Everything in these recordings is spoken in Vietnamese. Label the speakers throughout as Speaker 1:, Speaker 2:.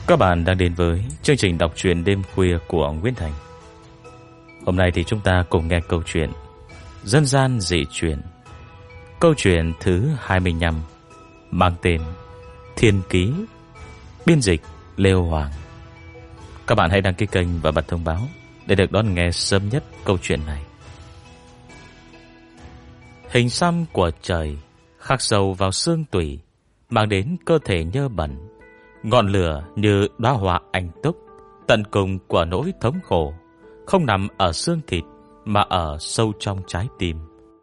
Speaker 1: Các bạn đang đến với chương trình đọc truyện đêm khuya của Nguyễn Thành. Hôm nay thì chúng ta cùng nghe câu chuyện Dân gian dị truyền. Câu chuyện thứ 25 mang tên Thiên Ký, biên dịch Lêu Hoàng. Các bạn hãy đăng ký kênh và bật thông báo để được đón nghe sớm nhất câu chuyện này. Hình xăm của trời khắc sâu vào xương tủy, mang đến cơ thể nhơ bẩn. Ngọn lửa như đóa hoa anh túc, tận cùng của nỗi thống khổ không nằm ở xương thịt mà ở sâu trong trái tim.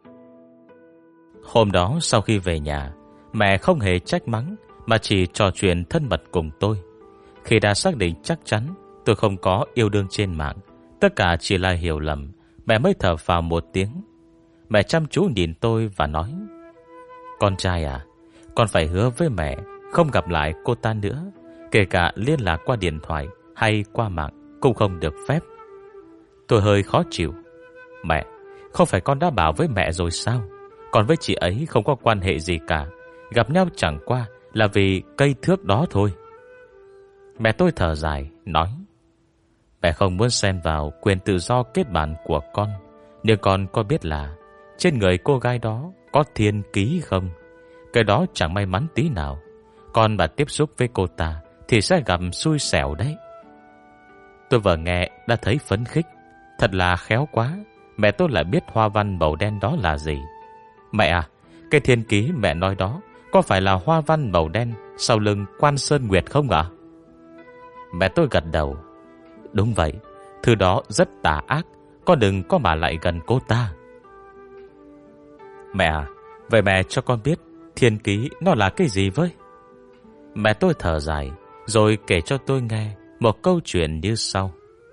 Speaker 1: Hôm đó sau khi về nhà, mẹ không hề trách mắng mà chỉ trò chuyện thân mật cùng tôi. Khi đã xác định chắc chắn tôi không có yêu đương trên mạng, tất cả chỉ là hiểu lầm, mẹ mới thở phào một tiếng. Mẹ chăm chú nhìn tôi và nói: "Con trai à, con phải hứa với mẹ không gặp lại cô ta nữa, kể cả liên lạc qua điện thoại hay qua mạng cũng không được phép." Tôi hơi khó chịu. "Mẹ, không phải con đã bảo với mẹ rồi sao? Con với chị ấy không có quan hệ gì cả, gặp nhau chẳng qua là vì cây thước đó thôi." Mẹ tôi thở dài nói: "Mẹ không muốn xen vào quyền tự do kết bạn của con, nhưng con có biết là trên người cô gái đó có thiên ký không? Cái đó chẳng may mắn tí nào. Con mà tiếp xúc với cô ta thì sẽ gặp xui xẻo đấy." Tôi vừa nghe đã thấy phấn khích. Thật là khéo quá, mẹ tôi lại biết hoa văn màu đen đó là gì. "Mẹ à, cái thiên ký mẹ nói đó có phải là hoa văn màu đen sau lưng Quan Sơn Nguyệt không ạ?" Mẹ tôi gật đầu: "Đúng vậy, thứ đó rất tà ác, con đừng có mà lại gần cô ta." "Mẹ à, vậy mẹ cho con biết thiên ký nó là cái gì với?" Mẹ tôi thở dài rồi kể cho tôi nghe một câu chuyện như sau.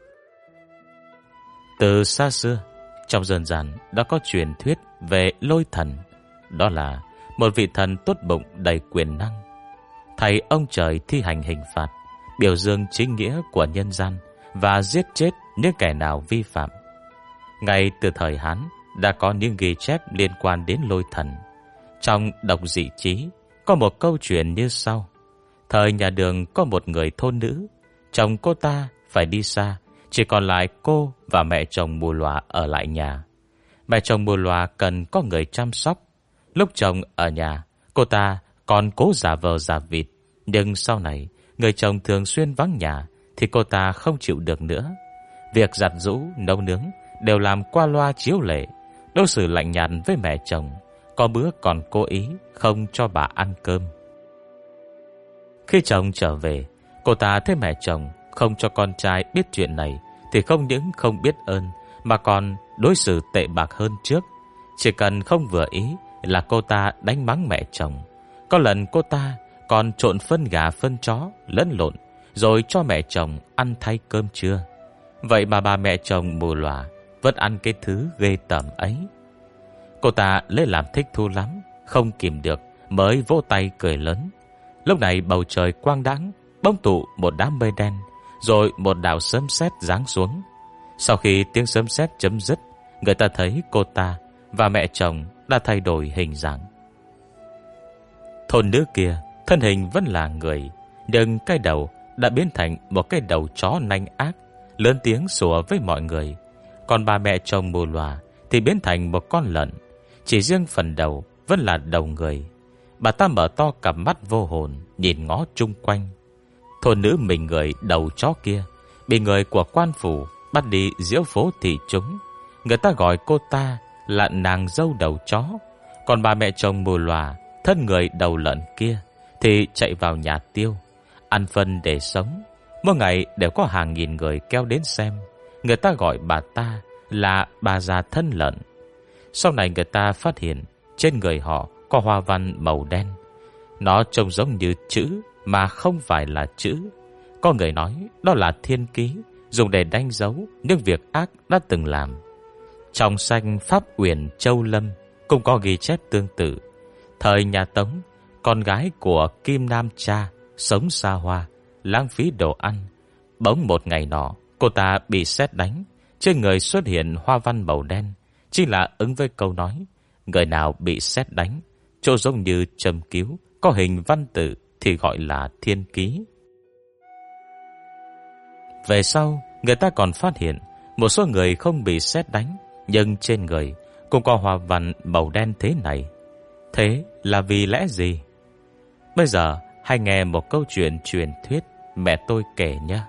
Speaker 1: Từ xa xưa, trong dân gian đã có truyền thuyết về lôi thần. Đó là một vị thần tốt bụng đầy quyền năng, thầy ông trời thi hành hình phạt, biểu dương chính nghĩa của nhân gian và giết chết những kẻ nào vi phạm. Ngay từ thời Hán đã có những ghi chép liên quan đến lôi thần. Trong Độc Dị Chí có một câu chuyện như sau. Thời nhà Đường có một người thôn nữ, chồng cô ta phải đi xa, chỉ còn lại cô và mẹ chồng mù lòa ở lại nhà. Mẹ chồng mù lòa cần có người chăm sóc. Lúc chồng ở nhà, cô ta còn cố giả vờ giả vịt. Nhưng sau này, người chồng thường xuyên vắng nhà thì cô ta không chịu được nữa. Việc giặt giũ, nấu nướng đều làm qua loa chiếu lệ, đối xử lạnh nhạt với mẹ chồng. Có bữa còn cố ý không cho bà ăn cơm. Khi chồng trở về, cô ta thấy mẹ chồng không cho con trai biết chuyện này thì không những không biết ơn mà còn đối xử tệ bạc hơn trước. Chỉ cần không vừa ý là cô ta đánh mắng mẹ chồng. Có lần cô ta còn trộn phân gà phân chó lẫn lộn rồi cho mẹ chồng ăn thay cơm trưa. Vậy mà bà mẹ chồng mù lòa vẫn ăn cái thứ ghê tởm ấy. Cô ta lấy làm thích thú lắm, không kìm được mới vỗ tay cười lớn. Lúc này bầu trời quang đãng, bỗng tụ một đám mây đen, rồi một đạo sấm sét giáng xuống. Sau khi tiếng sấm sét chấm dứt, người ta thấy cô ta và mẹ chồng đã thay đổi hình dạng. Thôn nữ kia thân hình vẫn là người, nhưng cái đầu đã biến thành một cái đầu chó nanh ác, lớn tiếng sủa với mọi người. Còn bà mẹ chồng mù lòa thì biến thành một con lợn, chỉ riêng phần đầu vẫn là đầu người. Bà ta mở to cặp mắt vô hồn nhìn ngó chung quanh. Thôn nữ mình người đầu chó kia bị người của quan phủ bắt đi diễu phố thị chúng. Người ta gọi cô ta là nàng dâu đầu chó. Còn bà mẹ chồng mù lòa, thân người đầu lợn kia, thì chạy vào nhà tiêu, ăn phân để sống. Mỗi ngày đều có hàng nghìn người kéo đến xem. Người ta gọi bà ta là bà già thân lợn. Sau này người ta phát hiện trên người họ có hoa văn màu đen. Nó trông giống như chữ mà không phải là chữ. Có người nói đó là thiên ký, dùng để đánh dấu những việc ác đã từng làm. Trong sách Pháp Uyển Châu Lâm cũng có ghi chép tương tự. Thời nhà Tống, con gái của Kim Nam Cha sống xa hoa, lãng phí đồ ăn. Bỗng một ngày nọ, cô ta bị sét đánh, trên người xuất hiện hoa văn màu đen, chính là ứng với câu nói người nào bị sét đánh, chỗ giống như châm cứu có hình văn tự thì gọi là thiên ký. Về sau, người ta còn phát hiện một số người không bị sét đánh, nhưng trên người cũng có hoa văn màu đen thế này. Thế là vì lẽ gì? Bây giờ hãy nghe một câu chuyện truyền thuyết mẹ tôi kể nhé.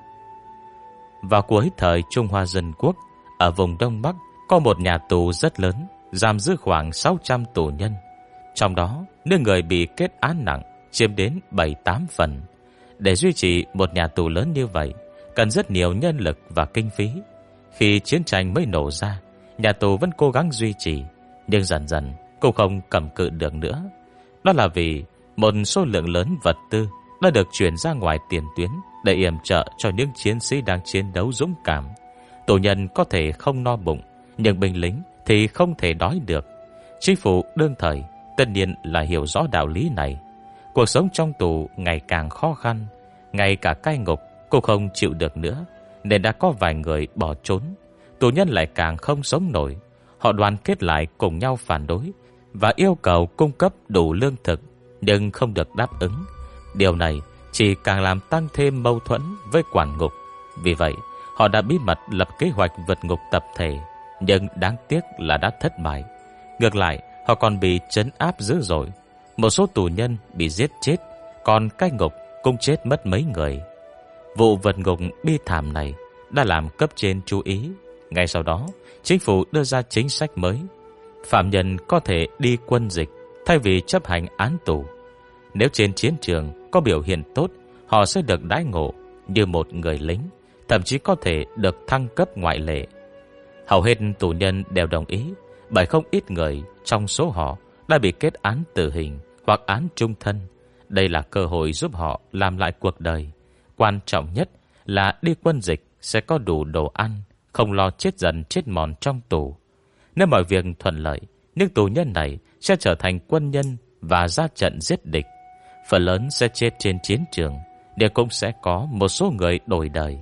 Speaker 1: Vào cuối thời Trung Hoa Dân Quốc, ở vùng Đông Bắc có một nhà tù rất lớn, giam giữ khoảng 600 tù nhân. Trong đó, những người bị kết án nặng chiếm đến 7-8 phần. Để duy trì một nhà tù lớn như vậy, cần rất nhiều nhân lực và kinh phí. Khi chiến tranh mới nổ ra, nhà tù vẫn cố gắng duy trì, nhưng dần dần cũng không cầm cự được nữa. Đó là vì một số lượng lớn vật tư đã được chuyển ra ngoài tiền tuyến để yểm trợ cho những chiến sĩ đang chiến đấu dũng cảm. Tù nhân có thể không no bụng, nhưng binh lính thì không thể đói được. Chính phủ đương thời tất nhiên là hiểu rõ đạo lý này. Cuộc sống trong tù ngày càng khó khăn, ngay cả cai ngục cũng không chịu được nữa, nên đã có vài người bỏ trốn. Tù nhân lại càng không sống nổi. Họ đoàn kết lại cùng nhau phản đối và yêu cầu cung cấp đủ lương thực, nhưng không được đáp ứng. Điều này chỉ càng làm tăng thêm mâu thuẫn với quản ngục. Vì vậy, họ đã bí mật lập kế hoạch vượt ngục tập thể, nhưng đáng tiếc là đã thất bại. Ngược lại, họ còn bị trấn áp dữ dội. Một số tù nhân bị giết chết, còn cai ngục cũng chết mất mấy người. Vụ vượt ngục bi thảm này đã làm cấp trên chú ý. Ngay sau đó, chính phủ đưa ra chính sách mới. Phạm nhân có thể đi quân dịch thay vì chấp hành án tù. Nếu trên chiến trường có biểu hiện tốt, họ sẽ được đãi ngộ như một người lính, thậm chí có thể được thăng cấp ngoại lệ. Hầu hết tù nhân đều đồng ý, bởi không ít người trong số họ đã bị kết án tử hình hoặc án chung thân. Đây là cơ hội giúp họ làm lại cuộc đời. Quan trọng nhất là đi quân dịch sẽ có đủ đồ ăn, không lo chết dần chết mòn trong tù. Nếu mọi việc thuận lợi, những tù nhân này sẽ trở thành quân nhân và ra trận giết địch. Phần lớn sẽ chết trên chiến trường, để cũng sẽ có một số người đổi đời.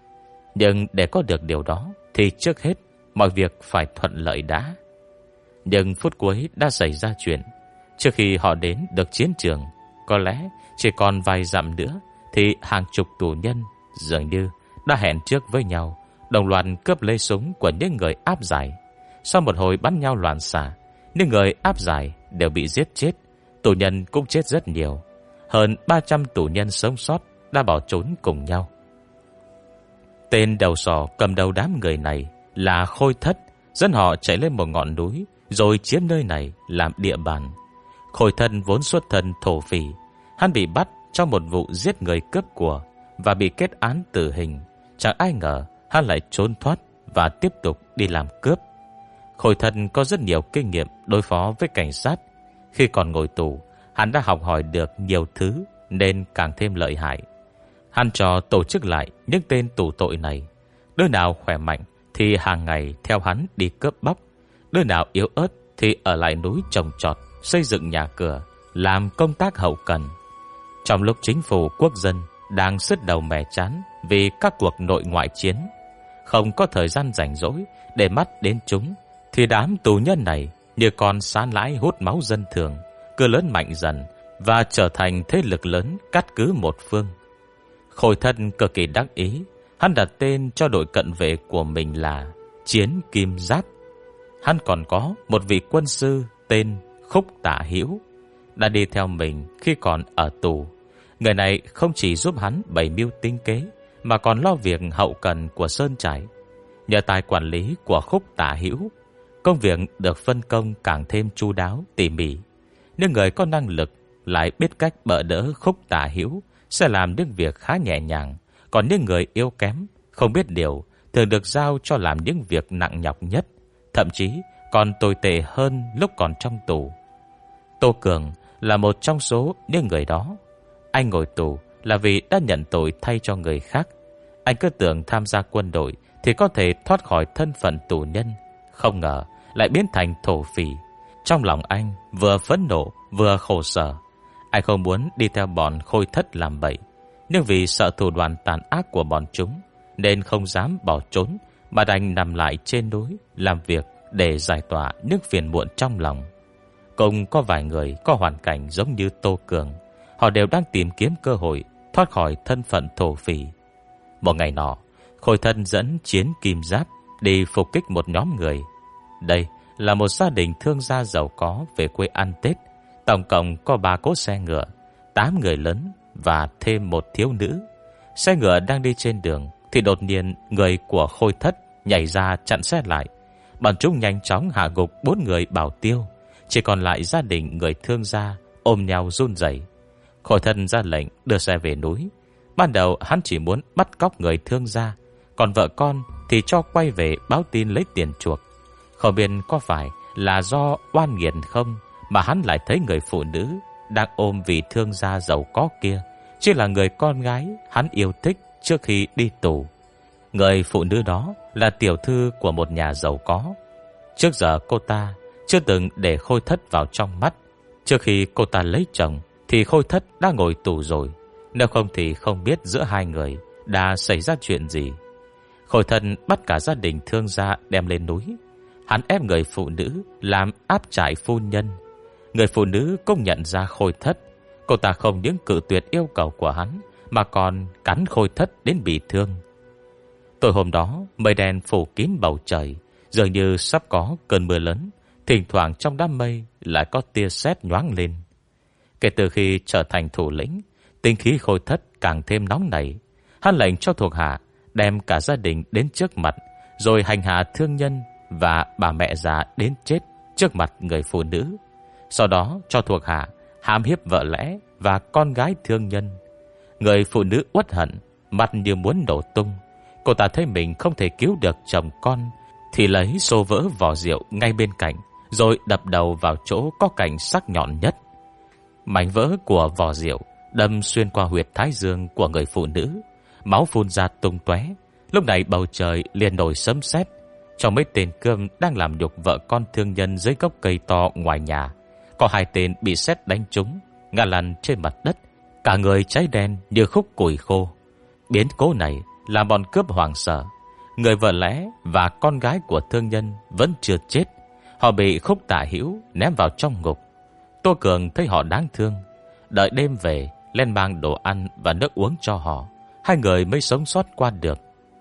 Speaker 1: Nhưng để có được điều đó thì trước hết mọi việc phải thuận lợi đã. Nhưng phút cuối đã xảy ra chuyện. Trước khi họ đến được chiến trường, có lẽ chỉ còn vài dặm nữa, thì hàng chục tù nhân dường như đã hẹn trước với nhau, đồng loạt cướp lấy súng của những người áp giải. Sau một hồi bắn nhau loạn xạ, những người áp giải đều bị giết chết, tù nhân cũng chết rất nhiều. Hơn 300 tù nhân sống sót đã bỏ trốn cùng nhau. Tên đầu sỏ cầm đầu đám người này là Khôi Thất, dẫn họ chạy lên một ngọn núi rồi chiếm nơi này làm địa bàn. Khôi Thân vốn xuất thân thổ phỉ, hắn bị bắt trong một vụ giết người cướp của và bị kết án tử hình. Chẳng ai ngờ hắn lại trốn thoát và tiếp tục đi làm cướp. Khôi Thân có rất nhiều kinh nghiệm đối phó với cảnh sát. Khi còn ngồi tù, hắn đã học hỏi được nhiều thứ nên càng thêm lợi hại. Hắn cho tổ chức lại những tên tù tội này. Đứa nào khỏe mạnh thì hàng ngày theo hắn đi cướp bóc, đứa nào yếu ớt thì ở lại núi trồng trọt, xây dựng nhà cửa, làm công tác hậu cần. Trong lúc chính phủ quốc dân đang sứt đầu mẻ chán vì các cuộc nội ngoại chiến, không có thời gian rảnh rỗi để mắt đến chúng, thì đám tù nhân này như con sán lãi hút máu dân thường, cứ lớn mạnh dần và trở thành thế lực lớn cát cứ một phương. Khôi Thân cực kỳ đắc ý, hắn đặt tên cho đội cận vệ của mình là Chiến Kim Giáp. Hắn còn có một vị quân sư tên Khúc Tạ Hữu đã đi theo mình khi còn ở tù. Người này không chỉ giúp hắn bày mưu tính kế, mà còn lo việc hậu cần của sơn trại. Nhờ tài quản lý của Khúc Tạ Hữu, công việc được phân công càng thêm chu đáo tỉ mỉ. Những người có năng lực lại biết cách bỡ đỡ Khúc Tạ Hữu sẽ làm những việc khá nhẹ nhàng, còn những người yếu kém, không biết điều, thường được giao cho làm những việc nặng nhọc nhất, thậm chí còn tồi tệ hơn lúc còn trong tù. Tô Cường là một trong số những người đó. Anh ngồi tù là vì đã nhận tội thay cho người khác. Anh cứ tưởng tham gia quân đội thì có thể thoát khỏi thân phận tù nhân, không ngờ lại biến thành thổ phỉ. Trong lòng anh vừa phẫn nộ vừa khổ sở. Anh không muốn đi theo bọn Khôi Thất làm bậy, nhưng vì sợ thủ đoạn tàn ác của bọn chúng nên không dám bỏ trốn, mà đành nằm lại trên núi làm việc để giải tỏa những phiền muộn trong lòng. Cũng có vài người có hoàn cảnh giống như Tô Cường. Họ đều đang tìm kiếm cơ hội thoát khỏi thân phận thổ phỉ. Một ngày nọ, Khôi Thân dẫn chiến kim giáp đi phục kích một nhóm người. Đây là một gia đình thương gia giàu có về quê ăn Tết. Tổng cộng có 3 cỗ xe ngựa, 8 người lớn và thêm một thiếu nữ. Xe ngựa đang đi trên đường thì đột nhiên người của Khôi Thất nhảy ra chặn xe lại. Bọn chúng nhanh chóng hạ gục 4 người bảo tiêu, chỉ còn lại gia đình người thương gia ôm nhau run rẩy. Khôi Thân ra lệnh đưa xe về núi. Ban đầu hắn chỉ muốn bắt cóc người thương gia, còn vợ con thì cho quay về báo tin lấy tiền chuộc. Không biết có phải là do oan nghiệt không mà hắn lại thấy người phụ nữ đang ôm vị thương gia giàu có kia chỉ là người con gái hắn yêu thích trước khi đi tù. Người phụ nữ đó là tiểu thư của một nhà giàu có. Trước giờ cô ta chưa từng để Khôi Thất vào trong mắt. Trước khi cô ta lấy chồng thì Khôi Thất đã ngồi tù rồi. Nếu không thì không biết giữa hai người đã xảy ra chuyện gì. Khôi Thân bắt cả gia đình thương gia đem lên núi. Hắn ép người phụ nữ làm áp trại phu nhân. Người phụ nữ cũng nhận ra Khôi Thất. Cô ta không những cự tuyệt yêu cầu của hắn mà còn cắn Khôi Thất đến bị thương. Tối hôm đó mây đen phủ kín bầu trời, dường như sắp có cơn mưa lớn. Thỉnh thoảng trong đám mây lại có tia sét nhoáng lên. Kể từ khi trở thành thủ lĩnh, tinh khí Khôi Thất càng thêm nóng nảy. Hắn lệnh cho thuộc hạ đem cả gia đình đến trước mặt, rồi hành hạ thương nhân và bà mẹ già đến chết trước mặt người phụ nữ. Sau đó cho thuộc hạ hãm hiếp vợ lẽ và con gái thương nhân. Người phụ nữ uất hận, mặt như muốn nổ tung. Cô ta thấy mình không thể cứu được chồng con thì lấy xô vỡ vỏ rượu ngay bên cạnh, rồi đập đầu vào chỗ có cạnh sắc nhọn nhất. Mảnh vỡ của vỏ rượu đâm xuyên qua huyệt thái dương của người phụ nữ, máu phun ra tung tóe. Lúc này bầu trời liền nổi sấm sét. Trong mấy tên cơm đang làm nhục vợ con thương nhân dưới gốc cây to ngoài nhà, có 2 tên bị sét đánh trúng, ngã lăn trên mặt đất, cả người cháy đen như khúc củi khô. Biến cố này làm bọn cướp hoảng sợ. Người vợ lẽ và con gái của thương nhân vẫn chưa chết. Họ bị Khúc Tạ Hữu ném vào trong ngục. Tô Cường thấy họ đáng thương, đợi đêm về lên mang đồ ăn và nước uống cho họ. 2 người mới sống sót qua được.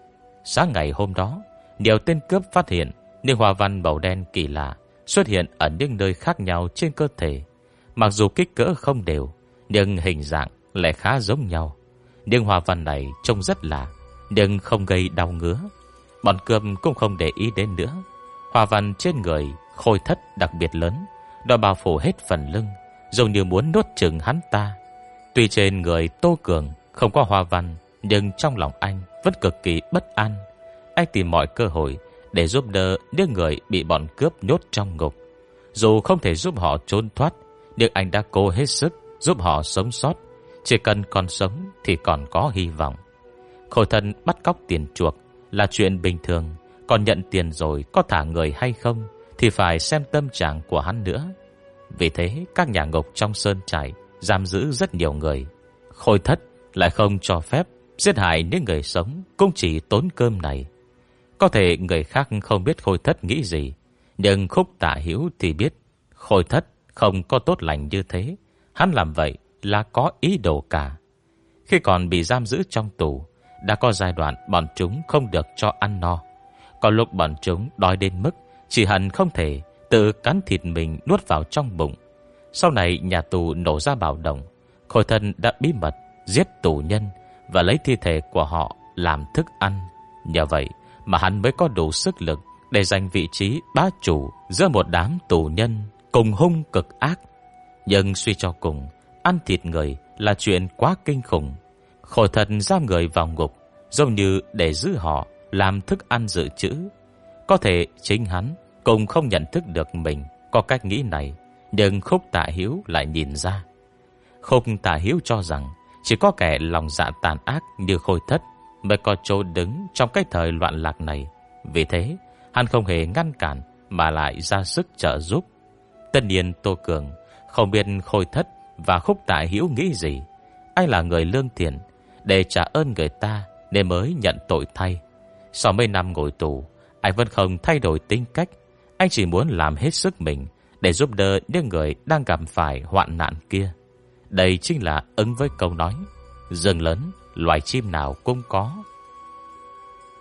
Speaker 1: Sáng ngày hôm đó, nhiều tên cướp phát hiện những hoa văn màu đen kỳ lạ xuất hiện ở những nơi khác nhau trên cơ thể. Mặc dù kích cỡ không đều, nhưng hình dạng lại khá giống nhau. Nhưng hoa văn này trông rất lạ, nhưng không gây đau ngứa. Bọn cướp cũng không để ý đến nữa. Hoa văn trên người Khôi Thất đặc biệt lớn, nó bao phủ hết phần lưng, giống như muốn nuốt chửng hắn ta. Tuy trên người Tô Cường không có hoa văn, nhưng trong lòng anh vẫn cực kỳ bất an. Anh tìm mọi cơ hội để giúp đỡ những người bị bọn cướp nhốt trong ngục. Dù không thể giúp họ trốn thoát, nhưng anh đã cố hết sức giúp họ sống sót. Chỉ cần còn sống thì còn có hy vọng. Khôi Thân bắt cóc tiền chuộc là chuyện bình thường, còn nhận tiền rồi có thả người hay không thì phải xem tâm trạng của hắn nữa. Vì thế các nhà ngục trong sơn trại giam giữ rất nhiều người. Khôi Thất lại không cho phép giết hại những người sống cũng chỉ tốn cơm này. Có thể người khác không biết Khôi Thất nghĩ gì, nhưng Khúc Tạ Hữu thì biết Khôi Thất không có tốt lành như thế. Hắn làm vậy là có ý đồ cả. Khi còn bị giam giữ trong tù, đã có giai đoạn bọn chúng không được cho ăn no. Có lúc bọn chúng đói đến mức chỉ hận không thể tự cắn thịt mình nuốt vào trong bụng. Sau này nhà tù nổ ra bạo động, Khôi Thân đã bí mật giết tù nhân và lấy thi thể của họ làm thức ăn. Nhờ vậy mà hắn mới có đủ sức lực để giành vị trí bá chủ giữa một đám tù nhân cùng hung cực ác. Nhưng suy cho cùng, ăn thịt người là chuyện quá kinh khủng. Khôi Thân giam người vào ngục giống như để giữ họ làm thức ăn dự trữ. Có thể chính hắn cũng không nhận thức được mình có cách nghĩ này, nhưng Khúc Tạ Hữu lại nhìn ra. Khúc Tạ Hữu cho rằng chỉ có kẻ lòng dạ tàn ác như Khôi Thất mới có chỗ đứng trong cái thời loạn lạc này. Vì thế hắn không hề ngăn cản mà lại ra sức trợ giúp. Tất nhiên Tô Cường không biết Khôi Thất và Khúc Tạ Hữu nghĩ gì. Anh là người lương thiện, để trả ơn người ta nên mới nhận tội thay. Sau mấy năm ngồi tù, anh vẫn không thay đổi tính cách. Anh chỉ muốn làm hết sức mình để giúp đỡ những người đang gặp phải hoạn nạn kia. Đây chính là ứng với câu nói: rừng lớn, loài chim nào cũng có.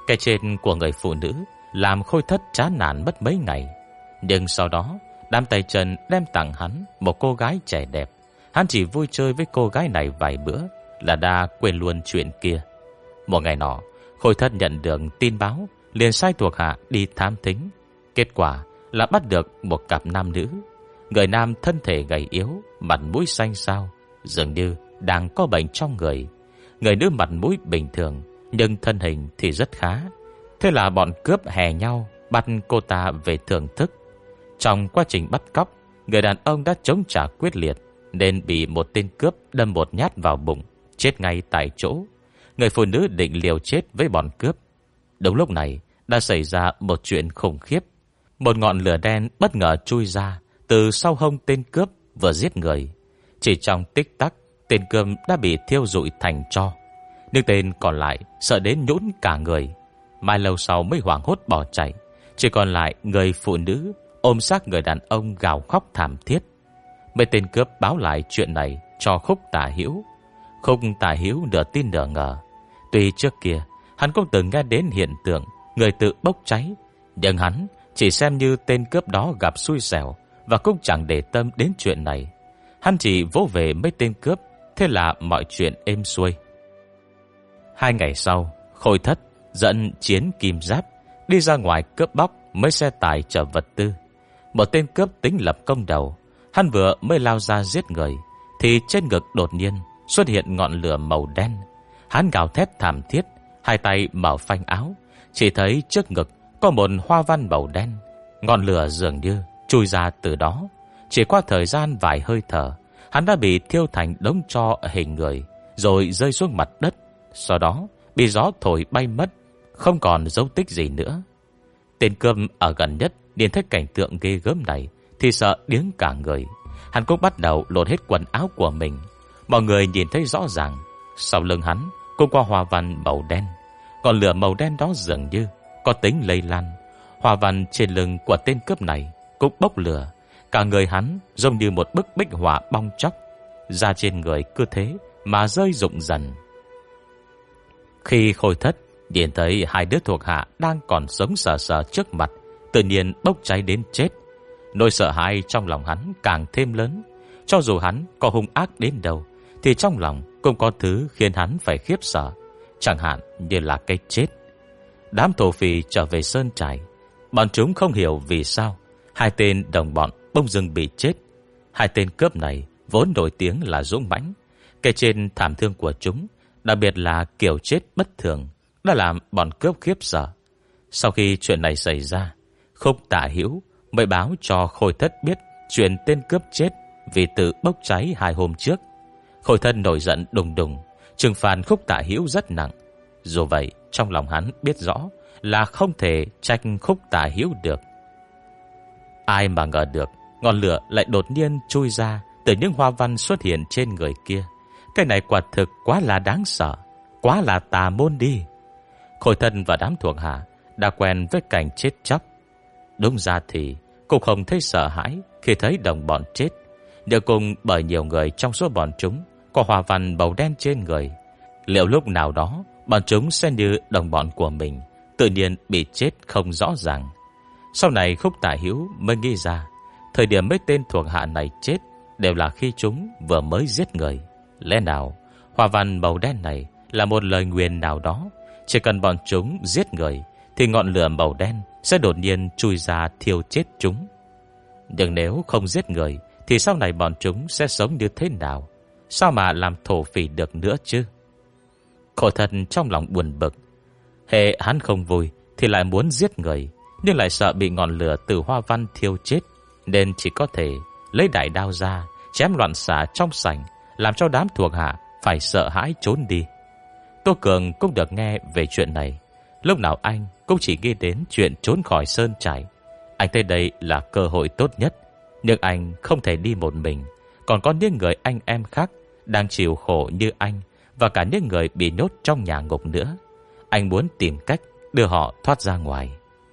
Speaker 1: Cái trên của người phụ nữ làm Khôi Thất chán nản mất mấy ngày. Nhưng sau đó đám tay chân đem tặng hắn một cô gái trẻ đẹp. Hắn chỉ vui chơi với cô gái này vài bữa là đã quên luôn chuyện kia. Một ngày nọ, Khôi Thất nhận được tin báo, liền sai thuộc hạ đi thám thính. Kết quả là bắt được một cặp nam nữ. Người nam thân thể gầy yếu, mặt mũi xanh xao, dường như đang có bệnh trong người. Người nữ mặt mũi bình thường, nhưng thân hình thì rất khá. Thế là bọn cướp hè nhau bắt cô ta về thưởng thức. Trong quá trình bắt cóc, người đàn ông đã chống trả quyết liệt, nên bị một tên cướp đâm một nhát vào bụng, chết ngay tại chỗ. Người phụ nữ định liều chết với bọn cướp. Đúng lúc này đã xảy ra một chuyện khủng khiếp. Một ngọn lửa đen bất ngờ chui ra từ sau hông tên cướp vừa giết người. Chỉ trong tích tắc, tên cướp đã bị thiêu rụi thành tro. Nhưng tên còn lại sợ đến nhũn cả người. Mai lâu sau mới hoảng hốt bỏ chạy. Chỉ còn lại người phụ nữ ôm xác người đàn ông gào khóc thảm thiết. Mấy tên cướp báo lại chuyện này cho Khúc Tả Hữu. Khúc Tả Hữu nửa tin nửa ngờ. Tuy trước kia hắn cũng từng nghe đến hiện tượng người tự bốc cháy, nhưng hắn chỉ xem như tên cướp đó gặp xui xẻo và cũng chẳng để tâm đến chuyện này. Hắn chỉ vỗ về mấy tên cướp, thế là mọi chuyện êm xuôi. 2 ngày sau, Khôi Thất dẫn Chiến Kim Giáp đi ra ngoài cướp bóc mấy xe tải chở vật tư. Một tên cướp tính lập công đầu. Hắn vừa mới lao ra giết người thì trên ngực đột nhiên xuất hiện ngọn lửa màu đen. Hắn gào thét thảm thiết, hai tay mở phanh áo, chỉ thấy trước ngực có một hoa văn màu đen. Ngọn lửa dường như chui ra từ đó. Chỉ qua thời gian vài hơi thở, hắn đã bị thiêu thành đống tro hình người, rồi rơi xuống mặt đất. Sau đó bị gió thổi bay mất, không còn dấu tích gì nữa. Tên cướp ở gần nhất nhìn thấy cảnh tượng ghê gớm này thì sợ điếng cả người. Hắn cũng bắt đầu lột hết quần áo của mình. Mọi người nhìn thấy rõ ràng, sau lưng hắn cũng có hoa văn màu đen. Còn lửa màu đen đó dường như có tính lây lan. Hoa văn trên lưng của tên cướp này cũng bốc lửa. Cả người hắn giống như một bức bích họa bong chóc. Da trên người cứ thế mà rơi rụng dần. Khi Khôi Thất nhìn thấy hai đứa thuộc hạ đang còn sống sờ sờ trước mặt, tự nhiên bốc cháy đến chết, nỗi sợ hãi trong lòng hắn càng thêm lớn. Cho dù hắn có hung ác đến đâu thì trong lòng cũng có thứ khiến hắn phải khiếp sợ, chẳng hạn như là cái chết. Đám thổ phỉ trở về sơn trại. Bọn chúng không hiểu vì sao hai tên đồng bọn bỗng dưng bị chết. Hai tên cướp này vốn nổi tiếng là dũng mãnh. Kể trên thảm thương của chúng, đặc biệt là kiểu chết bất thường, đã làm bọn cướp khiếp sợ. Sau khi chuyện này xảy ra, Khúc Tả Hữu mới báo cho Khôi Thất biết chuyện tên cướp chết vì tự bốc cháy 2 hôm trước. Khôi Thất nổi giận đùng đùng, trừng phạt Khúc Tả Hữu rất nặng. Dù vậy, trong lòng hắn biết rõ là không thể trách Khúc Tả Hữu được. Ai mà ngờ được ngọn lửa lại đột nhiên chui ra từ những hoa văn xuất hiện trên người kia. Cái này quả thực quá là đáng sợ, quá là tà môn đi. Khôi Thân và đám thuộc hạ đã quen với cảnh chết chóc. Đúng ra thì cũng không thấy sợ hãi khi thấy đồng bọn chết, nhưng cùng bởi nhiều người trong số bọn chúng có hoa văn màu đen trên người. Liệu lúc nào đó bọn chúng sẽ như đồng bọn của mình, tự nhiên bị chết không rõ ràng. Sau này Khúc Tả Hữu mới nghĩ ra, thời điểm mấy tên thuộc hạ này chết đều là khi chúng vừa mới giết người. Lẽ nào hoa văn màu đen này là một lời nguyền nào đó? Chỉ cần bọn chúng giết người thì ngọn lửa màu đen sẽ đột nhiên chui ra thiêu chết chúng. Nhưng nếu không giết người thì sau này bọn chúng sẽ sống như thế nào? Sao mà làm thổ phỉ được nữa chứ? Khổ thật trong lòng buồn bực. Hệ hắn không vui thì lại muốn giết người, nhưng lại sợ bị ngọn lửa từ hoa văn thiêu chết, nên chỉ có thể lấy đại đao ra chém loạn xạ trong sảnh, làm cho đám thuộc hạ phải sợ hãi trốn đi. Tô Cường cũng được nghe về chuyện này. Lúc nào anh cũng chỉ nghĩ đến chuyện trốn khỏi sơn trại. Anh thấy đây là cơ hội tốt nhất, nhưng anh không thể đi một mình. Còn có những người anh em khác đang chịu khổ như anh, và cả những người bị nhốt trong nhà ngục nữa. Anh muốn tìm cách đưa họ thoát ra ngoài.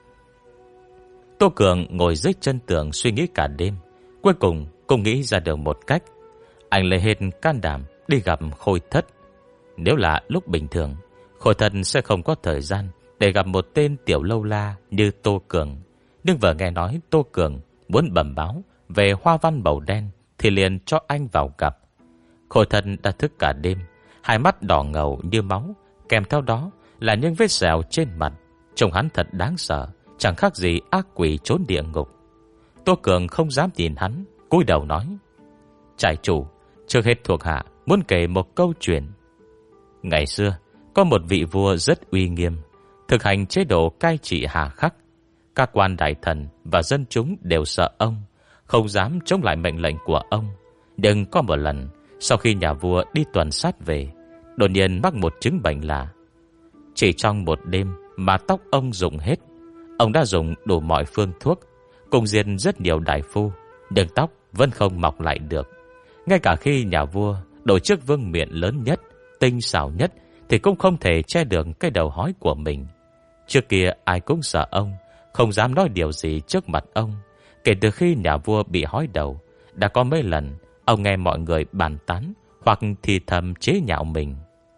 Speaker 1: Tô Cường ngồi dưới chân tường suy nghĩ cả đêm. Cuối cùng cũng nghĩ ra được một cách. Anh lấy hết can đảm đi gặp Khôi Thất. Nếu là lúc bình thường, Khôi Thất sẽ không có thời gian để gặp một tên tiểu lâu la như Tô Cường. Nhưng vừa nghe nói Tô Cường muốn bẩm báo về hoa văn màu đen thì liền cho anh vào gặp. Khôi Thân đã thức cả đêm, hai mắt đỏ ngầu như máu, kèm theo đó là những vết sẹo trên mặt. Trông hắn thật đáng sợ, chẳng khác gì ác quỷ trốn địa ngục. Tô Cường không dám nhìn hắn, cúi đầu nói: Trại chủ, trước hết thuộc hạ muốn kể một câu chuyện. Ngày xưa có một vị vua rất uy nghiêm, thực hành chế độ cai trị hà khắc. Các quan đại thần và dân chúng đều sợ ông, không dám chống lại mệnh lệnh của ông. Nhưng có một lần, sau khi nhà vua đi tuần sát về, đột nhiên mắc một chứng bệnh lạ. Chỉ trong một đêm mà tóc ông rụng hết. Ông đã dùng đủ mọi phương thuốc, cùng diệt rất nhiều đại phu, nhưng tóc vẫn không mọc lại được. Ngay cả khi nhà vua đổi chức vương miện lớn nhất, tinh xảo nhất, thì cũng không thể che được cái đầu hói của mình. Trước kia ai cũng sợ ông, không dám nói điều gì trước mặt ông. Kể từ khi nhà vua bị hói đầu, đã có mấy lần ông nghe mọi người bàn tán hoặc thì thầm chế nhạo mình.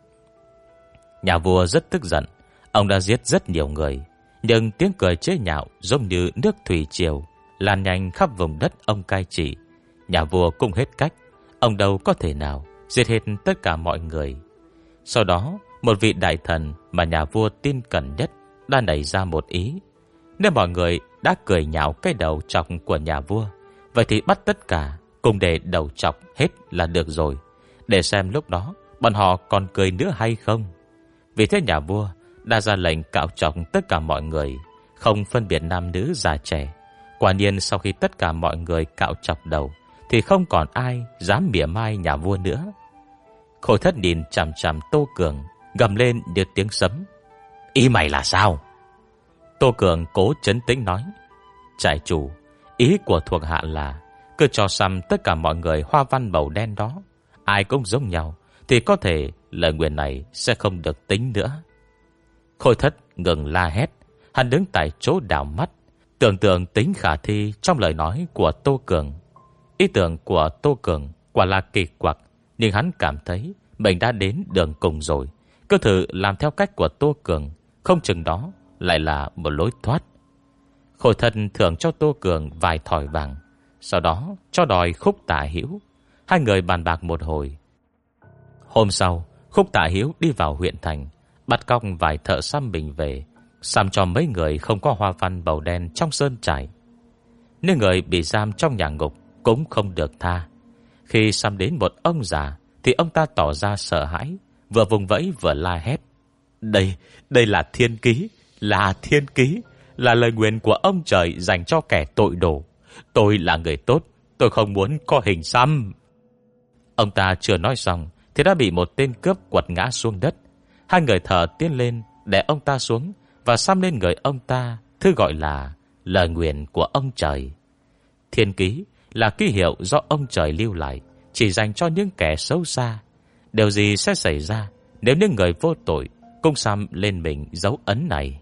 Speaker 1: Nhà vua rất tức giận, ông đã giết rất nhiều người, nhưng tiếng cười chế nhạo giống như nước thủy triều lan nhanh khắp vùng đất ông cai trị. Nhà vua cũng hết cách, ông đâu có thể nào giết hết tất cả mọi người. Sau đó, một vị đại thần mà nhà vua tin cẩn nhất đã nảy ra một ý. Nếu mọi người đã cười nhạo cái đầu trọc của nhà vua, vậy thì bắt tất cả cùng để đầu trọc hết là được rồi, để xem lúc đó bọn họ còn cười nữa hay không. Vì thế nhà vua đã ra lệnh cạo trọc tất cả mọi người, không phân biệt nam nữ già trẻ. Quả nhiên sau khi tất cả mọi người cạo trọc đầu, thì không còn ai dám mỉa mai nhà vua nữa. Khôi Thất nhìn chằm chằm Tô Cường, gầm lên như tiếng sấm: Ý mày là sao? Tô Cường cố trấn tĩnh nói: Trại chủ, ý của thuộc hạ là cứ cho xăm tất cả mọi người hoa văn màu đen đó, ai cũng giống nhau, thì có thể lời nguyền này sẽ không được tính nữa. Khôi Thất ngừng la hét, hắn đứng tại chỗ đảo mắt, tưởng tượng tính khả thi trong lời nói của Tô Cường. Ý tưởng của Tô Cường quả là kỳ quặc, nhưng hắn cảm thấy mình đã đến đường cùng rồi. Cứ thử làm theo cách của Tô Cường, không chừng đó lại là một lối thoát. Khôi Thân thưởng cho Tô Cường vài thỏi vàng, sau đó cho đòi Khúc Tạ Hiếu. Hai người bàn bạc một hồi. Hôm sau, Khúc Tạ Hiếu đi vào huyện thành, bắt cóc vài thợ xăm mình về, xăm cho mấy người không có hoa văn màu đen trong sơn trại. Nếu người bị giam trong nhà ngục cũng không được tha. Khi xăm đến một ông già, thì ông ta tỏ ra sợ hãi, vừa vùng vẫy vừa la hét: Đây là thiên ký, là thiên ký, là lời nguyền của ông trời dành cho kẻ tội đồ. Tôi là người tốt, tôi không muốn có hình xăm. Ông ta chưa nói xong thì đã bị một tên cướp quật ngã xuống đất. Hai người thợ tiến lên để ông ta xuống và xăm lên người ông ta thứ gọi là lời nguyền của ông trời. Thiên ký là ký hiệu do ông trời lưu lại, chỉ dành cho những kẻ xấu xa. Điều gì sẽ xảy ra nếu những người vô tội cũng xăm lên mình dấu ấn này?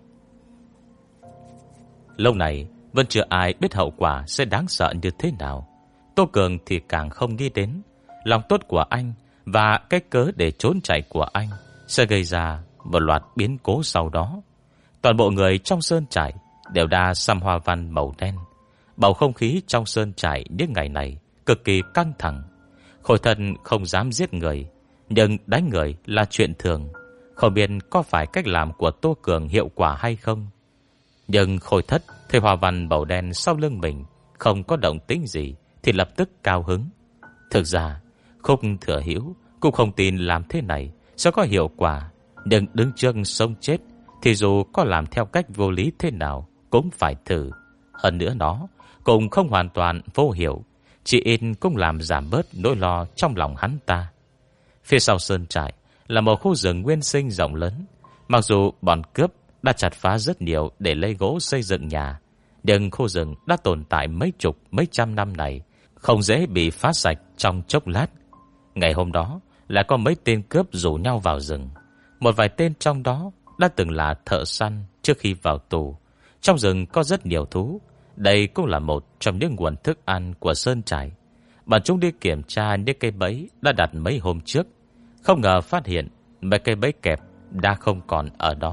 Speaker 1: Lâu này vẫn chưa ai biết hậu quả sẽ đáng sợ như thế nào. Tô Cường thì càng không nghĩ đến lòng tốt của anh và cái cớ để trốn chạy của anh sẽ gây ra một loạt biến cố sau đó. Toàn bộ người trong sơn trại đều đã xăm hoa văn màu đen. Bầu không khí trong sơn trại những ngày này cực kỳ căng thẳng. Khôi Thân không dám giết người, nhưng đánh người là chuyện thường. Không biết có phải cách làm của Tô Cường hiệu quả hay không. Nhưng Khôi Thất thấy hoa văn màu đen sau lưng mình không có động tĩnh gì thì lập tức cao hứng. Thực ra Khúc Thừa Hiếu cũng không tin làm thế này sẽ có hiệu quả, nhưng đứng trước sống chết thì dù có làm theo cách vô lý thế nào cũng phải thử. Hơn nữa nó cũng không hoàn toàn vô hiệu, chỉ ít cũng làm giảm bớt nỗi lo trong lòng hắn ta. Phía sau sơn trại là một khu rừng nguyên sinh rộng lớn. Mặc dù bọn cướp đã chặt phá rất nhiều để lấy gỗ xây dựng nhà, nhưng khu rừng đã tồn tại mấy chục mấy trăm năm này không dễ bị phá sạch trong chốc lát. Ngày hôm đó lại có mấy tên cướp rủ nhau vào rừng. Một vài tên trong đó đã từng là thợ săn trước khi vào tù. Trong rừng có rất nhiều thú. Đây cũng là một trong những nguồn thức ăn của sơn trại. Bọn chúng đi kiểm tra những cây bẫy đã đặt mấy hôm trước, không ngờ phát hiện mấy cây bẫy kẹp đã không còn ở đó.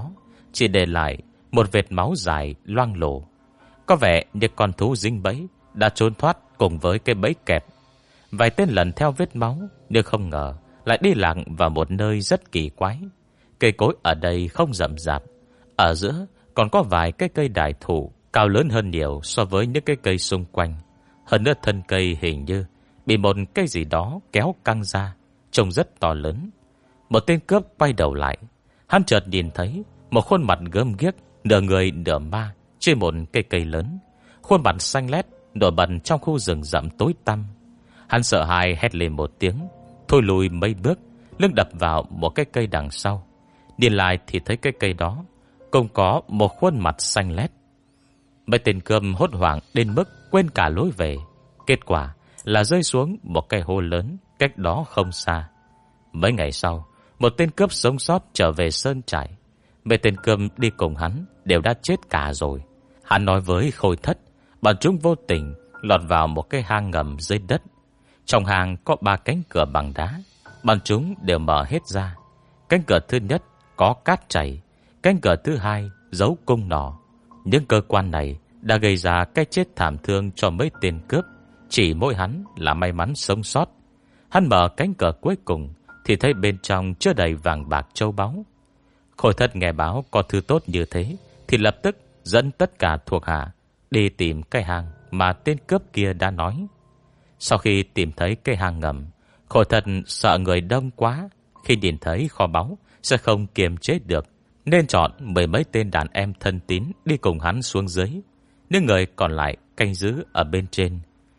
Speaker 1: chỉ để lại một vệt máu dài loang lổ. Có vẻ như con thú dính bẫy đã trốn thoát cùng với cái bẫy kẹp. Vài tên lần theo vết máu, nhưng không ngờ lại đi lạc vào một nơi rất kỳ quái. Cây cối ở đây không rậm rạp, ở giữa còn có vài cái cây đại thụ cao lớn hơn nhiều so với những cái cây xung quanh. Hơn nữa thân cây hình như bị một cái gì đó kéo căng ra, trông rất to lớn. Một tên cướp quay đầu lại, hắn chợt nhìn thấy một khuôn mặt gớm ghiếc, nửa người nửa ma trên một cây cây lớn. Khuôn mặt xanh lét nổi bật trong khu rừng rậm tối tăm. Hắn sợ hãi hét lên một tiếng, thôi lùi mấy bước, lưng đập vào một cái cây đằng sau. Nhìn lại thì thấy cái cây đó cũng có một khuôn mặt xanh lét. Mấy tên cướp hốt hoảng đến mức quên cả lối về. Kết quả là rơi xuống một cái hố lớn cách đó không xa. Mấy ngày sau, một tên cướp sống sót trở về sơn trại. Mấy tên cướp đi cùng hắn đều đã chết cả rồi. Hắn nói với Khôi Thất, bọn chúng vô tình lọt vào một cái hang ngầm dưới đất. Trong hang có 3 cánh cửa bằng đá, bọn chúng đều mở hết ra. Cánh cửa thứ nhất có cát chảy, cánh cửa thứ hai giấu cung nỏ. Những cơ quan này đã gây ra cái chết thảm thương cho mấy tên cướp. Chỉ mỗi hắn là may mắn sống sót. Hắn mở cánh cửa cuối cùng thì thấy bên trong chứa đầy vàng bạc châu báu. Khôi Thất nghe báo có thứ tốt như thế thì lập tức dẫn tất cả thuộc hạ đi tìm cái hang mà tên cướp kia đã nói. Sau khi tìm thấy cái hang ngầm, Khôi Thất sợ người đông quá, khi nhìn thấy kho báu sẽ không kiềm chế được, nên chọn 10 mấy tên đàn em thân tín đi cùng hắn xuống dưới. Những người còn lại canh giữ ở bên trên.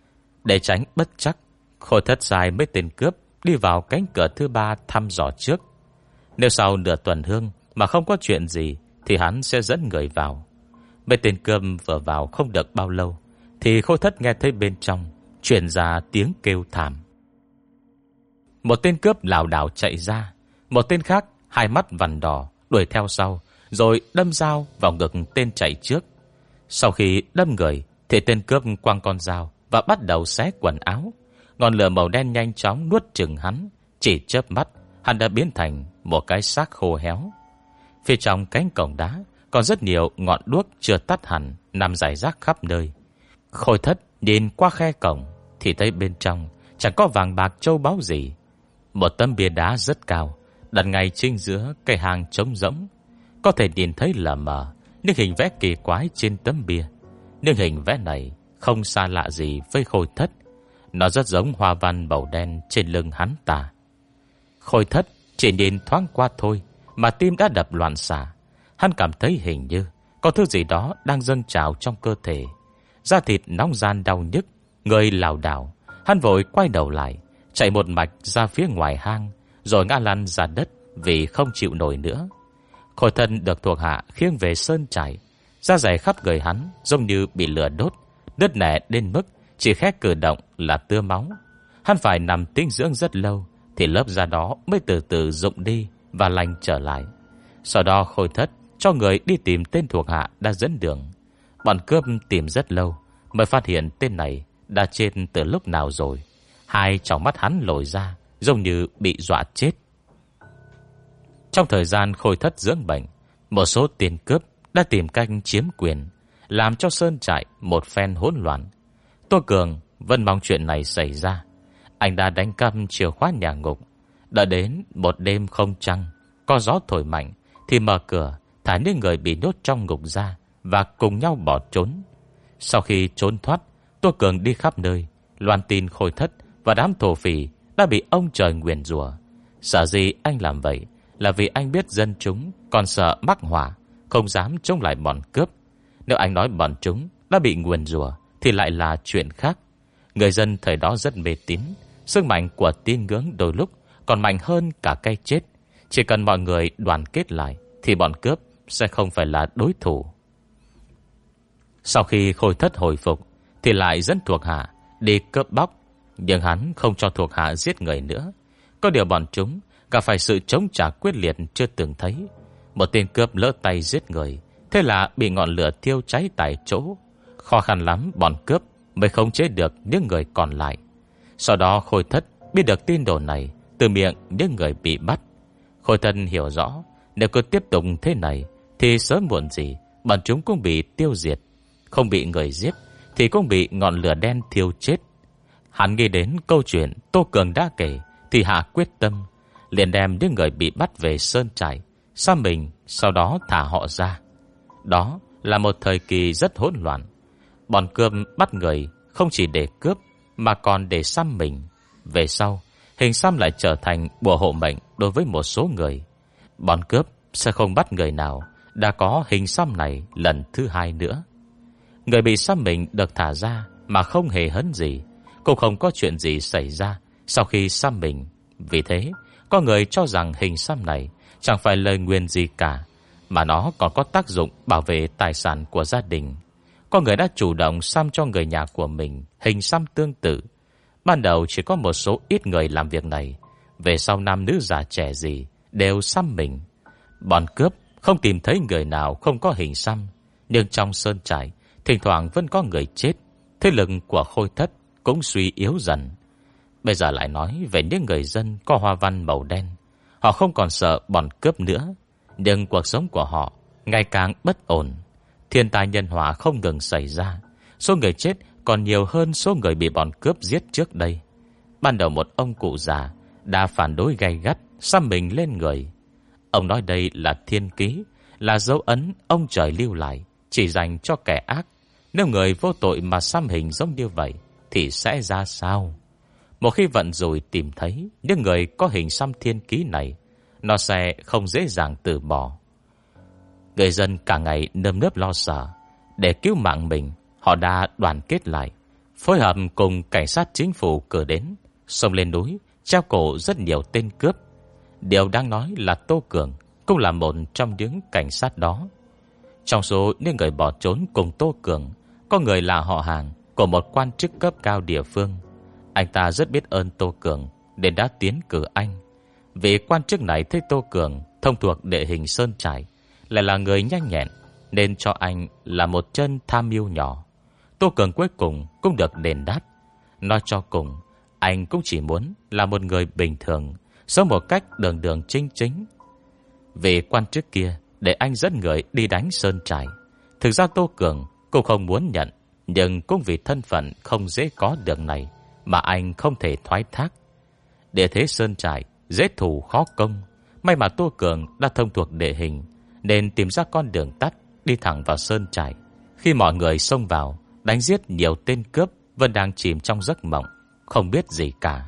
Speaker 1: Để tránh bất trắc, Khôi Thất sai mấy tên cướp đi vào cánh cửa thứ 3 thăm dò trước. Nếu sau nửa tuần hương mà không có chuyện gì thì hắn sẽ dẫn người vào. Mấy tên cướp vừa vào không được bao lâu thì Khôi Thất nghe thấy bên trong truyền ra tiếng kêu thảm. Một tên cướp lảo đảo chạy ra, một tên khác hai mắt vằn đỏ đuổi theo sau, rồi đâm dao vào ngực tên chạy trước. Sau khi đâm người thì tên cướp quăng con dao và bắt đầu xé quần áo. Ngọn lửa màu đen nhanh chóng nuốt chửng hắn. Chỉ chớp mắt, hắn đã biến thành một cái xác khô héo. Phía trong cánh cổng đá còn rất nhiều ngọn đuốc chưa tắt hẳn nằm rải rác khắp nơi. Khôi Thất nhìn qua khe cổng thì thấy bên trong chẳng có vàng bạc châu báu gì. Một tấm bia đá rất cao đặt ngay chính giữa cái hang trống rỗng. Có thể nhìn thấy lờ mờ những hình vẽ kỳ quái trên tấm bia. Nhưng hình vẽ này không xa lạ gì với Khôi Thất. Nó rất giống hoa văn màu đen trên lưng hắn ta. Khôi Thất chỉ nhìn thoáng qua thôi mà tim đã đập loạn xạ. Hắn cảm thấy hình như có thứ gì đó đang dâng trào trong cơ thể. Da thịt nóng ran đau nhức, người lảo đảo. Hắn vội quay đầu lại, chạy một mạch ra phía ngoài hang, rồi ngã lăn ra đất vì không chịu nổi nữa. Khôi thân được thuộc hạ khiêng về sơn trại. Da dày khắp người hắn giống như bị lửa đốt, đứt nẻ đến mức chỉ khẽ cử động là tưa máu. Hắn phải nằm tĩnh dưỡng rất lâu thì lớp da đó mới từ từ rụng đi và lành trở lại. Sau đó Khôi Thất cho người đi tìm tên thuộc hạ đã dẫn đường. Bọn cướp tìm rất lâu mới phát hiện tên này đã chết từ lúc nào rồi. Hai tròng mắt hắn lồi ra giống như bị dọa chết. Trong thời gian Khôi Thất dưỡng bệnh, một số tên cướp đã tìm cách chiếm quyền, làm cho sơn trại một phen hỗn loạn. Tô Cường vẫn mong chuyện này xảy ra. Anh đã đánh cắp chìa khóa nhà ngục. Đã đến một đêm không trăng, có gió thổi mạnh thì mở cửa thả những người bị nhốt trong ngục ra và cùng nhau bỏ trốn. Sau khi trốn thoát, Tô Cường đi khắp nơi loan tin Khôi Thất và đám thổ phỉ đã bị ông trời nguyền rủa. Sợ gì anh làm vậy là vì anh biết dân chúng còn sợ mắc họa, không dám chống lại bọn cướp. Nếu anh nói bọn chúng đã bị nguyền rủa thì lại là chuyện khác. Người dân thời đó rất mê tín. Sức mạnh của tín ngưỡng đôi lúc còn mạnh hơn cả cái chết. Chỉ cần mọi người đoàn kết lại thì bọn cướp sẽ không phải là đối thủ. Sau khi Khôi Thất hồi phục thì lại dẫn thuộc hạ đi cướp bóc. Nhưng hắn không cho thuộc hạ giết người nữa. Có điều bọn chúng gặp phải sự chống trả quyết liệt chưa từng thấy. Một tên cướp lỡ tay giết người, thế là bị ngọn lửa thiêu cháy tại chỗ. Khó khăn lắm bọn cướp mới khống chế được những người còn lại. Sau đó Khôi Thất biết được tin đồn này từ miệng những người bị bắt. Khôi Thất hiểu rõ nếu cứ tiếp tục thế này thì sớm muộn gì bọn chúng cũng bị tiêu diệt. Không bị người giết thì cũng bị ngọn lửa đen thiêu chết. Hắn nghĩ đến câu chuyện Tô Cường đã kể thì hạ quyết tâm, liền đem những người bị bắt về sơn trại, xăm mình, sau đó thả họ ra. Đó là một thời kỳ rất hỗn loạn. Bọn cướp bắt người không chỉ để cướp mà còn để xăm mình. Về sau, hình xăm lại trở thành bùa hộ mệnh đối với một số người. Bọn cướp sẽ không bắt người nào đã có hình xăm này lần thứ hai nữa. Người bị xăm mình được thả ra mà không hề hấn gì, cũng không có chuyện gì xảy ra sau khi xăm mình. Vì thế, có người cho rằng hình xăm này chẳng phải lời nguyền gì cả, mà nó còn có tác dụng bảo vệ tài sản của gia đình. Có người đã chủ động xăm cho người nhà của mình hình xăm tương tự. Ban đầu chỉ có một số ít người làm việc này, về sau nam nữ già trẻ gì đều xăm mình. Bọn cướp không tìm thấy người nào không có hình xăm, nhưng trong sơn trại thỉnh thoảng vẫn có người chết. Thế lực của Khôi Thất cũng suy yếu dần. Bây giờ lại nói về những người dân có hoa văn màu đen. Họ không còn sợ bọn cướp nữa, nhưng cuộc sống của họ ngày càng bất ổn. Thiên tai nhân họa không ngừng xảy ra, số người chết còn nhiều hơn số người bị bọn cướp giết trước đây. Ban đầu một ông cụ già đã phản đối gay gắt xăm mình lên người. Ông nói đây là thiên ký, là dấu ấn ông trời lưu lại, chỉ dành cho kẻ ác. Nếu người vô tội mà xăm hình giống như vậy thì sẽ ra sao? Một khi vận rủi tìm thấy những người có hình xăm thiên ký này, nó sẽ không dễ dàng từ bỏ. Người dân cả ngày nơm nớp lo sợ. Để cứu mạng mình, họ đã đoàn kết lại, phối hợp cùng cảnh sát chính phủ cử đến, xông lên núi, treo cổ rất nhiều tên cướp. Điều đáng nói là Tô Cường cũng là một trong những cảnh sát đó. Trong số những người bỏ trốn cùng Tô Cường, có người là họ hàng của một quan chức cấp cao địa phương. Anh ta rất biết ơn Tô Cường nên đã tiến cử anh. Vì quan chức này thấy Tô Cường thông thuộc địa hình sơn trại, lại là người nhanh nhẹn, nên cho anh là một chân tham mưu nhỏ. Tô Cường cuối cùng cũng được đền đáp. Nói cho cùng, anh cũng chỉ muốn là một người bình thường, sống một cách đường đường chính chính. Vì quan chức kia để anh dẫn người đi đánh sơn trại, thực ra Tô Cường cũng không muốn nhận, nhưng cũng vì thân phận không dễ có được này mà anh không thể thoái thác. Địa thế sơn trại dễ thủ khó công, may mà Tô Cường đã thông thuộc địa hình nên tìm ra con đường tắt đi thẳng vào sơn trại. Khi mọi người xông vào đánh giết nhiều tên cướp vẫn đang chìm trong giấc mộng, không biết gì cả.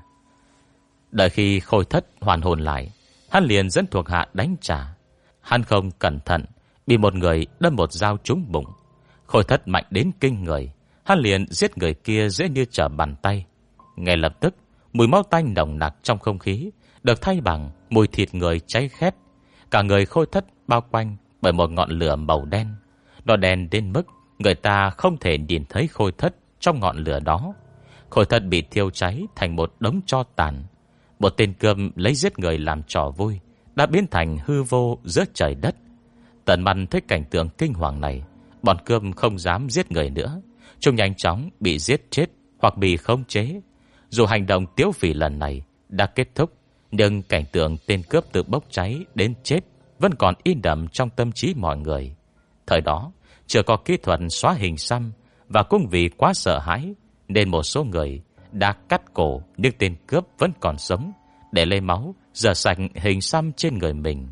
Speaker 1: Đợi khi Khôi Thất hoàn hồn lại, hắn liền dẫn thuộc hạ đánh trả. Hắn không cẩn thận bị một người đâm một dao trúng bụng. Khôi Thất mạnh đến kinh người, hắn liền giết người kia dễ như trở bàn tay. Ngay lập tức, mùi máu tanh nồng nặc trong không khí được thay bằng mùi thịt người cháy khét. Cả người Khôi Thất bao quanh bởi một ngọn lửa màu đen. Nó đen đến mức người ta không thể nhìn thấy Khôi Thất trong ngọn lửa đó. Khôi Thất bị thiêu cháy thành một đống tro tàn. Một tên cướp lấy giết người làm trò vui đã biến thành hư vô giữa trời đất. Tận mắt thấy cảnh tượng kinh hoàng này, bọn cướp không dám giết người nữa. Chúng nhanh chóng bị giết chết hoặc bị khống chế. Dù hành động tiếu phỉ lần này đã kết thúc, nhưng cảnh tượng tên cướp tự bốc cháy đến chết vẫn còn in đậm trong tâm trí mọi người. Thời đó chưa có kỹ thuật xóa hình xăm, và cũng vì quá sợ hãi nên một số người đã cắt cổ những tên cướp vẫn còn sống để lấy máu rửa sạch hình xăm trên người mình.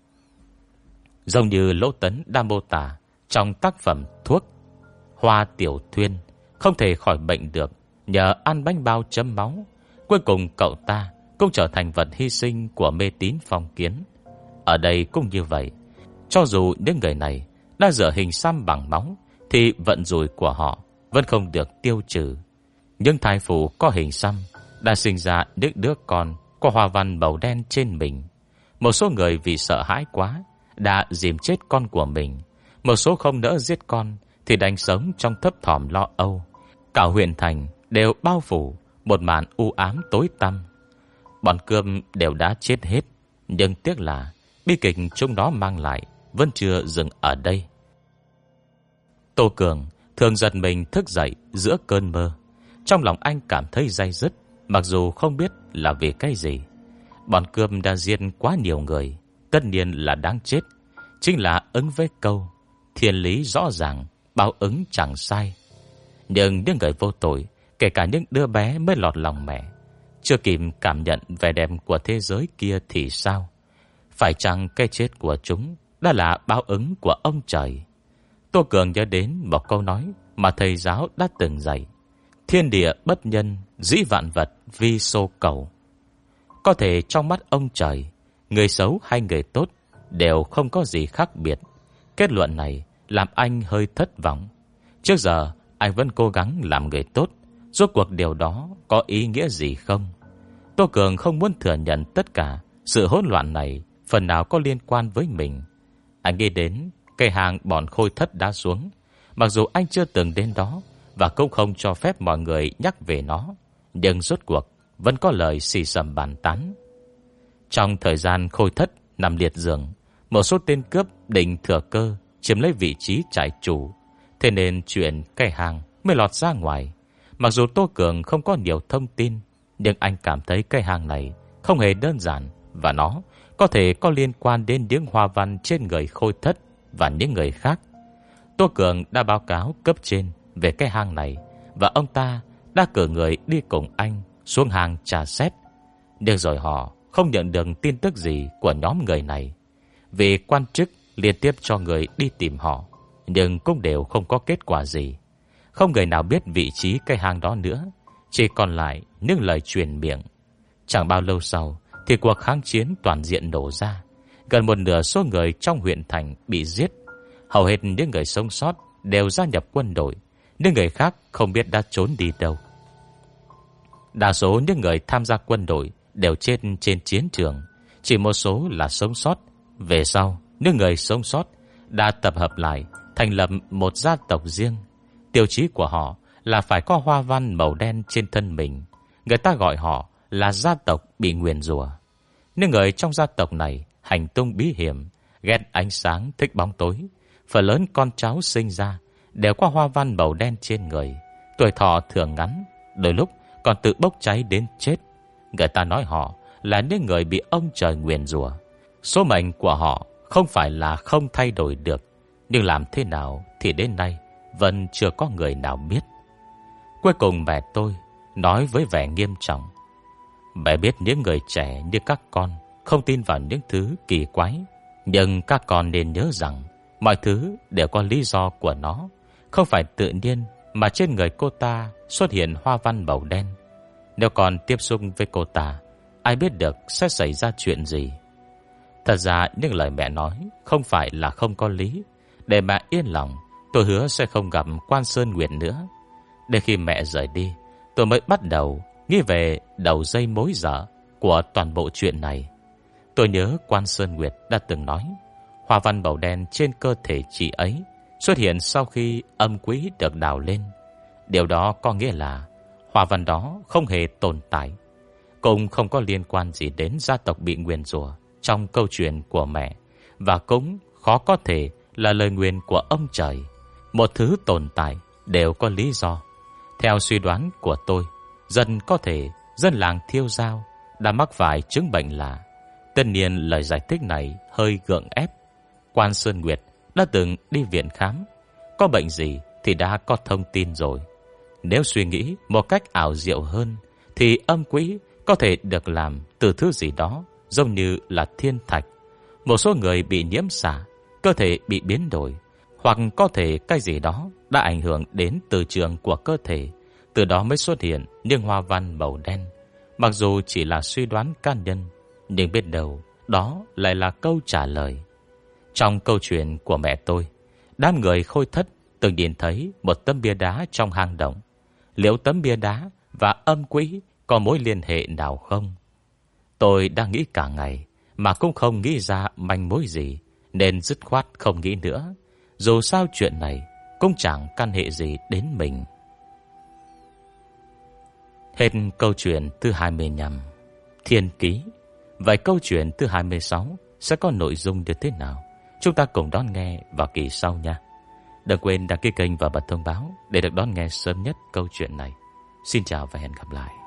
Speaker 1: Giống như Lỗ Tấn đã mô tả trong tác phẩm Thuốc, Hoa Tiểu Thuyên không thể khỏi bệnh được nhờ ăn bánh bao chấm máu. Cuối cùng cậu ta cũng trở thành vật hy sinh của mê tín phong kiến. Ở đây cũng như vậy. Cho dù những người này đã rửa hình xăm bằng máu, thì vận rủi của họ vẫn không được tiêu trừ. Nhưng thai phụ có hình xăm đã sinh ra những đứa con có hoa văn màu đen trên mình. Một số người vì sợ hãi quá đã dìm chết con của mình. Một số không nỡ giết con thì đành sống trong thấp thỏm lo âu. Cả huyện thành đều bao phủ một màn u ám tối tăm. Bọn cướp đều đã chết hết, nhưng tiếc là bi kịch chúng nó mang lại vẫn chưa dừng ở đây. Tô Cường thường giật mình thức dậy giữa cơn mơ. Trong lòng anh cảm thấy day dứt, mặc dù không biết là vì cái gì. Bọn cướp đã giết quá nhiều người, tất nhiên là đáng chết. chính là ứng với câu thiên lý rõ ràng, báo ứng chẳng sai. Nhưng những người vô tội, kể cả những đứa bé mới lọt lòng mẹ, chưa kịp cảm nhận vẻ đẹp của thế giới kia thì sao? Phải chăng cái chết của chúng đã là báo ứng của ông trời? Tô Cường nhớ đến một câu nói mà thầy giáo đã từng dạy: thiên địa bất nhân, dĩ vạn vật vi xô cầu. Có thể trong mắt ông trời, người xấu hay người tốt đều không có gì khác biệt. Kết luận này làm anh hơi thất vọng. Trước giờ anh vẫn cố gắng làm người tốt, rốt cuộc điều đó có ý nghĩa gì không? Tô Cường không muốn thừa nhận tất cả sự hỗn loạn này phần nào có liên quan với mình. Anh nghĩ đến cây hàng bọn Khôi Thất đã xuống, mặc dù anh chưa từng đến đó và cũng không cho phép mọi người nhắc về nó, nhưng rốt cuộc vẫn có lời xì xầm bàn tán. Trong thời gian Khôi Thất nằm liệt giường, một số tên cướp định thừa cơ chiếm lấy vị trí trại chủ, thế nên chuyện cây hàng mới lọt ra ngoài. Mặc dù Tô Cường không có nhiều thông tin, nhưng anh cảm thấy cây hàng này không hề đơn giản, và nó có thể có liên quan đến những hoa văn trên người Khôi Thất và những người khác. Tô Cường đã báo cáo cấp trên về cái hang này, và ông ta đã cử người đi cùng anh xuống hang tra xét. Nhưng rồi họ không nhận được tin tức gì của nhóm người này. Vì quan chức liên tiếp cho người đi tìm họ, nhưng cũng đều không có kết quả gì. Không người nào biết vị trí cái hang đó nữa, chỉ còn lại những lời truyền miệng. Chẳng bao lâu sau thì cuộc kháng chiến toàn diện nổ ra. Gần một nửa số người trong huyện thành bị giết. Hầu hết những người sống sót đều gia nhập quân đội, những người khác không biết đã trốn đi đâu. Đa số những người tham gia quân đội đều chết trên chiến trường, chỉ một số là sống sót. Về sau, những người sống sót đã tập hợp lại thành lập một gia tộc riêng. Tiêu chí của họ là phải có hoa văn màu đen trên thân mình. Người ta gọi họ là gia tộc bị nguyền rủa. Những người trong gia tộc này hành tung bí hiểm, ghét ánh sáng, thích bóng tối. Phần lớn con cháu sinh ra đều có hoa văn màu đen trên người. Tuổi thọ thường ngắn, đôi lúc còn tự bốc cháy đến chết. Người ta nói họ là những người bị ông trời nguyền rủa. Số mệnh của họ không phải là không thay đổi được, nhưng làm thế nào thì đến nay vẫn chưa có người nào biết. Cuối cùng mẹ tôi nói với vẻ nghiêm trọng: mẹ biết những người trẻ như các con không tin vào những thứ kỳ quái, nhưng các con nên nhớ rằng mọi thứ đều có lý do của nó. Không phải tự nhiên mà trên người cô ta xuất hiện hoa văn màu đen. Nếu còn tiếp xúc với cô ta, ai biết được sẽ xảy ra chuyện gì. Thật ra những lời mẹ nói không phải là không có lý. Để mẹ yên lòng, tôi hứa sẽ không gặp Quan Sơn Nguyệt nữa. Đến khi mẹ rời đi, tôi mới bắt đầu nghĩ về đầu dây mối dở của toàn bộ chuyện này. Tôi nhớ Quan Sơn Nguyệt đã từng nói hoa văn màu đen trên cơ thể chị ấy xuất hiện sau khi âm quý được đào lên. Điều đó có nghĩa là hoa văn đó không hề tồn tại, cũng không có liên quan gì đến gia tộc bị nguyền rủa trong câu chuyện của mẹ, và cũng khó có thể là lời nguyền của ông trời. Một thứ tồn tại đều có lý do. Theo suy đoán của tôi, dân làng Thiêu Giao đã mắc phải chứng bệnh lạ. Tất nhiên lời giải thích này hơi gượng ép. Quan Sơn Nguyệt đã từng đi viện khám, có bệnh gì thì đã có thông tin rồi. Nếu suy nghĩ một cách ảo diệu hơn, thì âm quỹ có thể được làm từ thứ gì đó giống như là thiên thạch. Một số người bị nhiễm xạ, cơ thể bị biến đổi, hoặc có thể cái gì đó đã ảnh hưởng đến từ trường của cơ thể, từ đó mới xuất hiện những hoa văn màu đen. Mặc dù chỉ là suy đoán cá nhân, nhưng biết đâu đó lại là câu trả lời. Trong câu chuyện của mẹ tôi, đám người Khôi Thất từng nhìn thấy một tấm bia đá trong hang động. Liệu tấm bia đá và âm quỹ có mối liên hệ nào không? Tôi đang nghĩ cả ngày mà cũng không nghĩ ra manh mối gì, nên dứt khoát không nghĩ nữa. Dù sao chuyện này cũng chẳng căn hệ gì đến mình. Hết câu chuyện thứ 25, Thiên Ký. Vậy câu chuyện thứ 26 sẽ có nội dung như thế nào? Chúng ta cùng đón nghe vào kỳ sau nha. Đừng quên đăng ký kênh và bật thông báo để được đón nghe sớm nhất câu chuyện này. Xin chào và hẹn gặp lại.